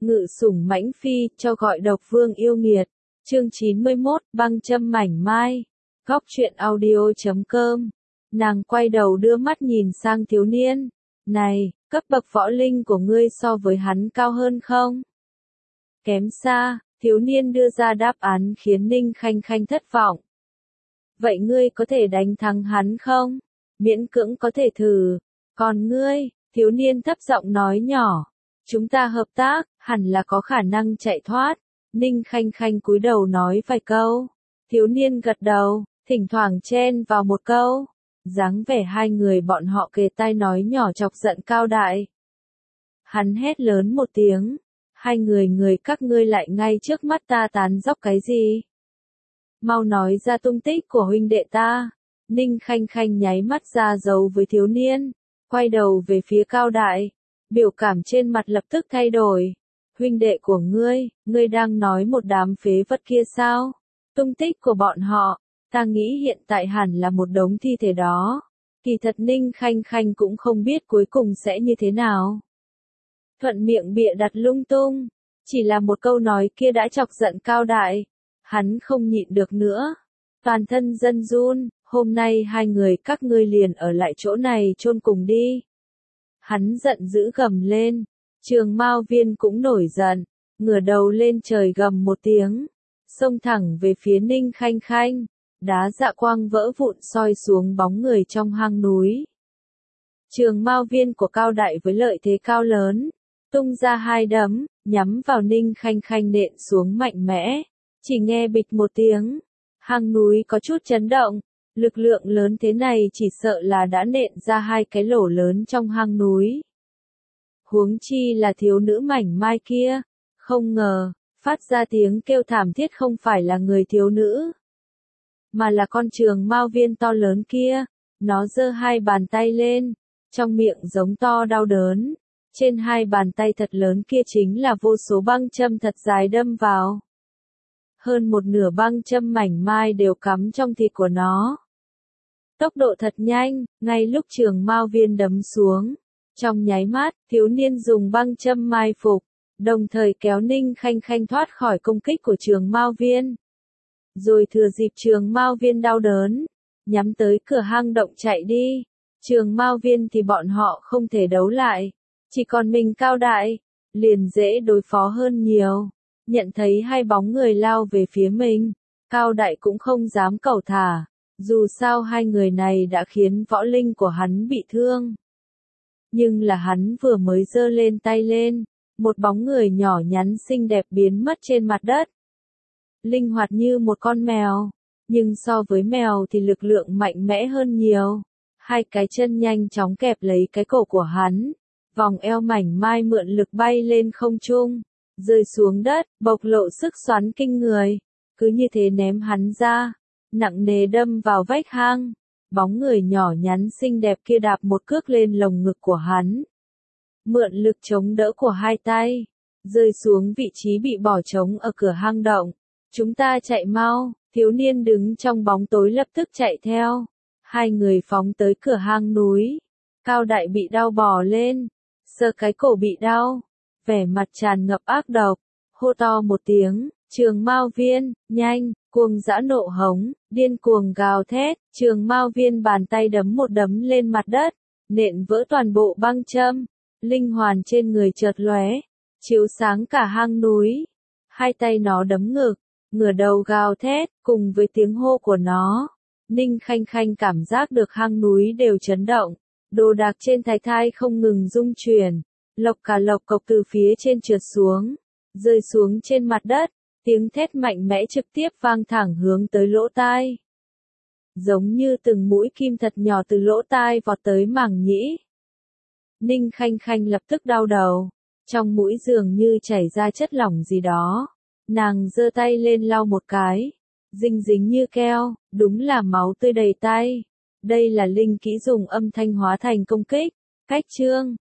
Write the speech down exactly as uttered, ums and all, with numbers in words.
Ngự sủng mãnh phi, cho gọi độc vương yêu nghiệt. Chương chín mươi mốt, băng châm mảnh mai. Góc truyện audio.com. Nàng quay đầu đưa mắt nhìn sang thiếu niên. Này, cấp bậc võ linh của ngươi so với hắn cao hơn không? Kém xa, thiếu niên đưa ra đáp án khiến Ninh Khanh Khanh thất vọng. Vậy ngươi có thể đánh thắng hắn không? Miễn cưỡng có thể thử. Còn ngươi, thiếu niên thấp giọng nói nhỏ. Chúng ta hợp tác, hẳn là có khả năng chạy thoát. Ninh Khanh Khanh cúi đầu nói vài câu. Thiếu niên gật đầu, thỉnh thoảng chen vào một câu. Dáng vẻ hai người bọn họ kề tai nói nhỏ chọc giận Cao Đại. Hắn hét lớn một tiếng. Hai người người các ngươi lại ngay trước mắt ta tán dóc cái gì? Mau nói ra tung tích của huynh đệ ta. Ninh Khanh Khanh nháy mắt ra dấu với thiếu niên. Quay đầu về phía Cao Đại. Biểu cảm trên mặt lập tức thay đổi. Huynh đệ của ngươi, ngươi đang nói một đám phế vật kia sao? Tung tích của bọn họ, ta nghĩ hiện tại hẳn là một đống thi thể đó. Kỳ thật Ninh Khanh Khanh cũng không biết cuối cùng sẽ như thế nào. Thuận miệng bịa đặt lung tung, chỉ là một câu nói kia đã chọc giận Cao Đại. Hắn không nhịn được nữa. Toàn thân dân run, hôm nay hai người các ngươi liền ở lại chỗ này chôn cùng đi. Hắn giận dữ gầm lên. Trường Mao Viên cũng nổi giận, ngửa đầu lên trời gầm một tiếng, xông thẳng về phía Ninh Khanh Khanh, đá dạ quang vỡ vụn soi xuống bóng người trong hang núi. Trường Mao Viên của Cao Đại với lợi thế cao lớn, tung ra hai đấm, nhắm vào Ninh Khanh Khanh nện xuống mạnh mẽ, chỉ nghe bịch một tiếng, hang núi có chút chấn động, lực lượng lớn thế này chỉ sợ là đã nện ra hai cái lỗ lớn trong hang núi. Huống chi là thiếu nữ mảnh mai kia, không ngờ, phát ra tiếng kêu thảm thiết không phải là người thiếu nữ, mà là con Trường Mao Viên to lớn kia. Nó giơ hai bàn tay lên, trong miệng giống to đau đớn, trên hai bàn tay thật lớn kia chính là vô số băng châm thật dài đâm vào. Hơn một nửa băng châm mảnh mai đều cắm trong thịt của nó. Tốc độ thật nhanh, ngay lúc Trường Mao Viên đấm xuống. Trong nháy mắt, thiếu niên dùng băng châm mai phục, đồng thời kéo Ninh Khanh Khanh thoát khỏi công kích của Trường Mao Viên. Rồi thừa dịp Trường Mao Viên đau đớn, nhắm tới cửa hang động chạy đi. Trường Mao Viên thì bọn họ không thể đấu lại, chỉ còn mình Cao Đại, liền dễ đối phó hơn nhiều. Nhận thấy hai bóng người lao về phía mình, Cao Đại cũng không dám cẩu thả, dù sao hai người này đã khiến võ linh của hắn bị thương. Nhưng là hắn vừa mới giơ lên tay lên, một bóng người nhỏ nhắn xinh đẹp biến mất trên mặt đất. Linh hoạt như một con mèo, nhưng so với mèo thì lực lượng mạnh mẽ hơn nhiều. Hai cái chân nhanh chóng kẹp lấy cái cổ của hắn, vòng eo mảnh mai mượn lực bay lên không trung, rơi xuống đất, bộc lộ sức xoắn kinh người, cứ như thế ném hắn ra, nặng nề đâm vào vách hang. Bóng người nhỏ nhắn xinh đẹp kia đạp một cước lên lồng ngực của hắn. Mượn lực chống đỡ của hai tay, rơi xuống vị trí bị bỏ trống ở cửa hang động. Chúng ta chạy mau, thiếu niên đứng trong bóng tối lập tức chạy theo. Hai người phóng tới cửa hang núi. Cao Đại bị đau bò lên, sờ cái cổ bị đau, vẻ mặt tràn ngập ác độc, hô to một tiếng, Trường Mao Viên, nhanh, cuồng dã nộ hống, điên cuồng gào thét, Trường Mao Viên bàn tay đấm một đấm lên mặt đất, nện vỡ toàn bộ băng châm, linh hoàn trên người chợt lóe, chiếu sáng cả hang núi. Hai tay nó đấm ngực, ngửa đầu gào thét, cùng với tiếng hô của nó, Ninh Khanh Khanh cảm giác được hang núi đều chấn động, đồ đạc trên thái thai không ngừng rung chuyển, lộc cả lộc cộc từ phía trên trượt xuống, rơi xuống trên mặt đất. Tiếng thét mạnh mẽ trực tiếp vang thẳng hướng tới lỗ tai. Giống như từng mũi kim thật nhỏ từ lỗ tai vọt tới màng nhĩ. Ninh Khanh Khanh lập tức đau đầu. Trong mũi dường như chảy ra chất lỏng gì đó. Nàng giơ tay lên lau một cái. Dinh dính như keo, đúng là máu tươi đầy tay. Đây là linh kỹ dùng âm thanh hóa thành công kích. Cách chương.